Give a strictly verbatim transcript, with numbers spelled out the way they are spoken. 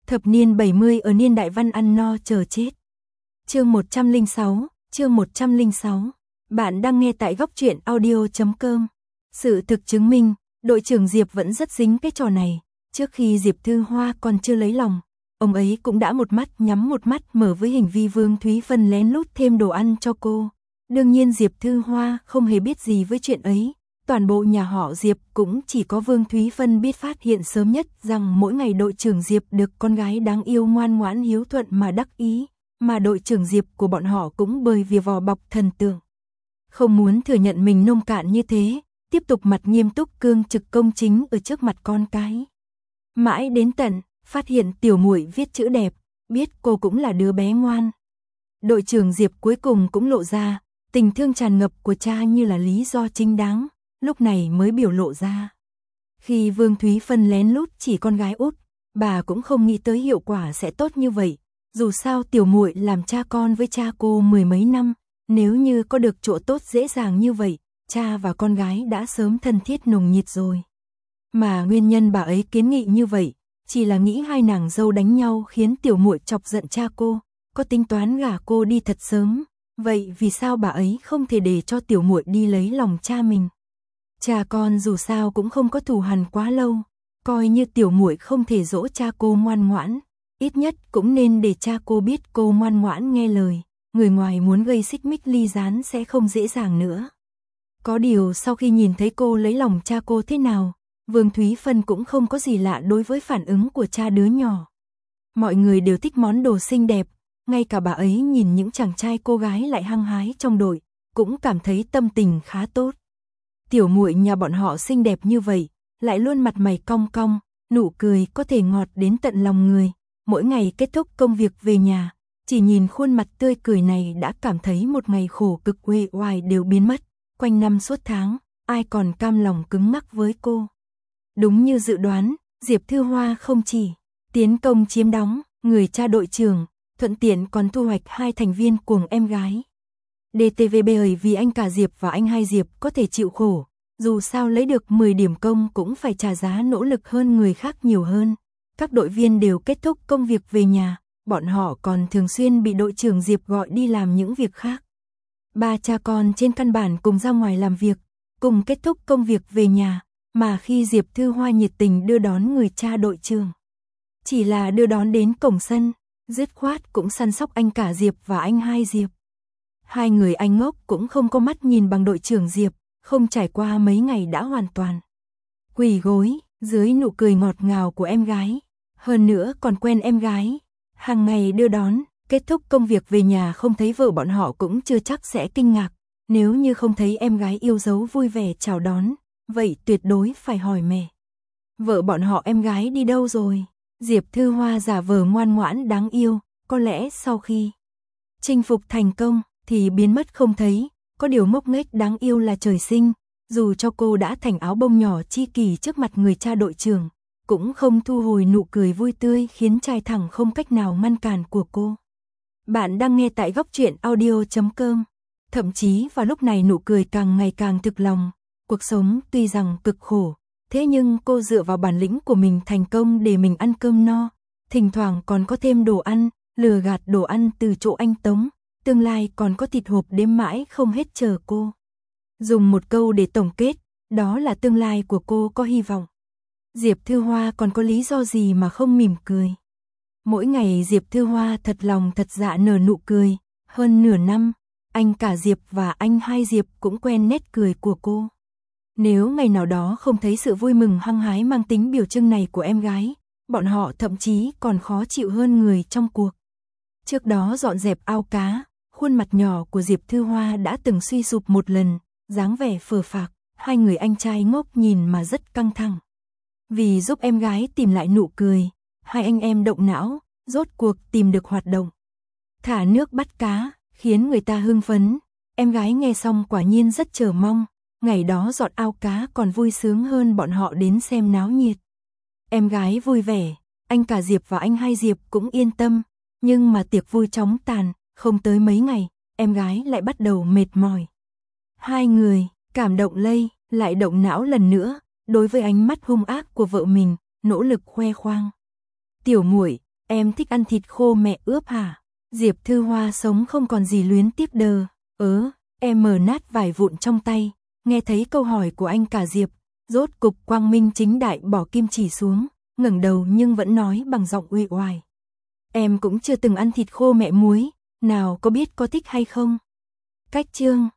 Thập niên bảy mươi ở niên đại văn ăn no chờ chết. Chương một trăm lẻ sáu, chương một trăm lẻ sáu. Bạn đang nghe tại góc truyện audio chấm com. Sự thực chứng minh, đội trưởng Diệp vẫn rất dính cái trò này. Trước khi Diệp Thư Hoa còn chưa lấy lòng, ông ấy cũng đã một mắt nhắm một mắt mở với hành vi Vương Thúy Phân lén lút thêm đồ ăn cho cô. Đương nhiên Diệp Thư Hoa không hề biết gì với chuyện ấy. Toàn bộ nhà họ Diệp cũng chỉ có Vương Thúy Phân biết phát hiện sớm nhất rằng mỗi ngày đội trưởng Diệp được con gái đáng yêu ngoan ngoãn hiếu thuận mà đắc ý, mà đội trưởng Diệp của bọn họ cũng bởi vì vỏ bọc thần tượng. Không muốn thừa nhận mình nông cạn như thế, tiếp tục mặt nghiêm túc cương trực công chính ở trước mặt con cái. Mãi đến tận, phát hiện tiểu muội viết chữ đẹp, biết cô cũng là đứa bé ngoan. Đội trưởng Diệp cuối cùng cũng lộ ra, tình thương tràn ngập của cha như là lý do chính đáng. Lúc này mới biểu lộ ra. Khi Vương Thúy Phân lén lút chỉ con gái út, bà cũng không nghĩ tới hiệu quả sẽ tốt như vậy. Dù sao tiểu muội làm cha con với cha cô mười mấy năm, nếu như có được chỗ tốt dễ dàng như vậy, cha và con gái đã sớm thân thiết nồng nhiệt rồi. Mà nguyên nhân bà ấy kiến nghị như vậy, chỉ là nghĩ hai nàng dâu đánh nhau khiến tiểu muội chọc giận cha cô, có tính toán gả cô đi thật sớm. Vậy vì sao bà ấy không thể để cho tiểu muội đi lấy lòng cha mình? Cha con dù sao cũng không có thù hằn quá lâu, coi như tiểu muội không thể dỗ cha cô ngoan ngoãn, ít nhất cũng nên để cha cô biết cô ngoan ngoãn nghe lời, người ngoài muốn gây xích mích ly gián sẽ không dễ dàng nữa. Có điều sau khi nhìn thấy cô lấy lòng cha cô thế nào, Vương Thúy Phân cũng không có gì lạ đối với phản ứng của cha đứa nhỏ. Mọi người đều thích món đồ xinh đẹp, ngay cả bà ấy nhìn những chàng trai cô gái lại hăng hái trong đội, cũng cảm thấy tâm tình khá tốt. Tiểu muội nhà bọn họ xinh đẹp như vậy, lại luôn mặt mày cong cong, nụ cười có thể ngọt đến tận lòng người. Mỗi ngày kết thúc công việc về nhà, chỉ nhìn khuôn mặt tươi cười này đã cảm thấy một ngày khổ cực uể oải đều biến mất. Quanh năm suốt tháng, ai còn cam lòng cứng ngắc với cô. Đúng như dự đoán, Diệp Thư Hoa không chỉ tiến công chiếm đóng người cha đội trưởng, thuận tiện còn thu hoạch hai thành viên cuồng em gái. đê tê vê bởi vì anh cả Diệp và anh hai Diệp có thể chịu khổ, dù sao lấy được mười điểm công cũng phải trả giá nỗ lực hơn người khác nhiều hơn. Các đội viên đều kết thúc công việc về nhà, bọn họ còn thường xuyên bị đội trưởng Diệp gọi đi làm những việc khác. Ba cha con trên căn bản cùng ra ngoài làm việc, cùng kết thúc công việc về nhà, mà khi Diệp Thư Hoa nhiệt tình đưa đón người cha đội trưởng, chỉ là đưa đón đến cổng sân, dứt khoát cũng săn sóc anh cả Diệp và anh hai Diệp. Hai người anh ngốc cũng không có mắt nhìn bằng đội trưởng Diệp, không trải qua mấy ngày đã hoàn toàn quỳ gối dưới nụ cười ngọt ngào của em gái, hơn nữa còn quen em gái. Hàng ngày đưa đón, kết thúc công việc về nhà không thấy vợ bọn họ cũng chưa chắc sẽ kinh ngạc, nếu như không thấy em gái yêu dấu vui vẻ chào đón, vậy tuyệt đối phải hỏi mẹ. Vợ bọn họ em gái đi đâu rồi? Diệp Thư Hoa giả vờ ngoan ngoãn đáng yêu, có lẽ sau khi chinh phục thành công thì biến mất không thấy, có điều ngốc nghếch đáng yêu là trời sinh, dù cho cô đã thành áo bông nhỏ chi kỷ trước mặt người cha đội trưởng, cũng không thu hồi nụ cười vui tươi khiến trai thẳng không cách nào ngăn cản của cô. Bạn đang nghe tại góc truyện audio chấm com. Thậm chí vào lúc này nụ cười càng ngày càng thực lòng, cuộc sống tuy rằng cực khổ, thế nhưng cô dựa vào bản lĩnh của mình thành công để mình ăn cơm no, thỉnh thoảng còn có thêm đồ ăn, lừa gạt đồ ăn từ chỗ anh Tống. Tương lai còn có thịt hộp đếm mãi không hết chờ cô. Dùng một câu để tổng kết, đó là tương lai của cô có hy vọng. Diệp Thư Hoa còn có lý do gì mà không mỉm cười. Mỗi ngày Diệp Thư Hoa thật lòng thật dạ nở nụ cười, hơn nửa năm, anh cả Diệp và anh hai Diệp cũng quen nét cười của cô. Nếu ngày nào đó không thấy sự vui mừng hăng hái mang tính biểu trưng này của em gái, bọn họ thậm chí còn khó chịu hơn người trong cuộc. Trước đó dọn dẹp ao cá, khuôn mặt nhỏ của Diệp Thư Hoa đã từng suy sụp một lần, dáng vẻ phờ phạc, hai người anh trai ngốc nhìn mà rất căng thẳng. Vì giúp em gái tìm lại nụ cười, hai anh em động não, rốt cuộc tìm được hoạt động. Thả nước bắt cá, khiến người ta hưng phấn, em gái nghe xong quả nhiên rất chờ mong, ngày đó dọn ao cá còn vui sướng hơn bọn họ đến xem náo nhiệt. Em gái vui vẻ, anh cả Diệp và anh hai Diệp cũng yên tâm, nhưng mà tiệc vui chóng tàn. Không tới mấy ngày, em gái lại bắt đầu mệt mỏi. Hai người, cảm động lây, lại động não lần nữa, đối với ánh mắt hung ác của vợ mình, nỗ lực khoe khoang. Tiểu muội, Em thích ăn thịt khô mẹ ướp hả? Diệp Thư Hoa sống không còn gì luyến tiếp đờ. Ớ, em mở nát vải vụn trong tay, nghe thấy câu hỏi của anh cả Diệp, rốt cục quang minh chính đại bỏ kim chỉ xuống, ngẩng đầu nhưng vẫn nói bằng giọng uể oải. Em cũng chưa từng ăn thịt khô mẹ muối, nào có biết có thích hay không? Cách chương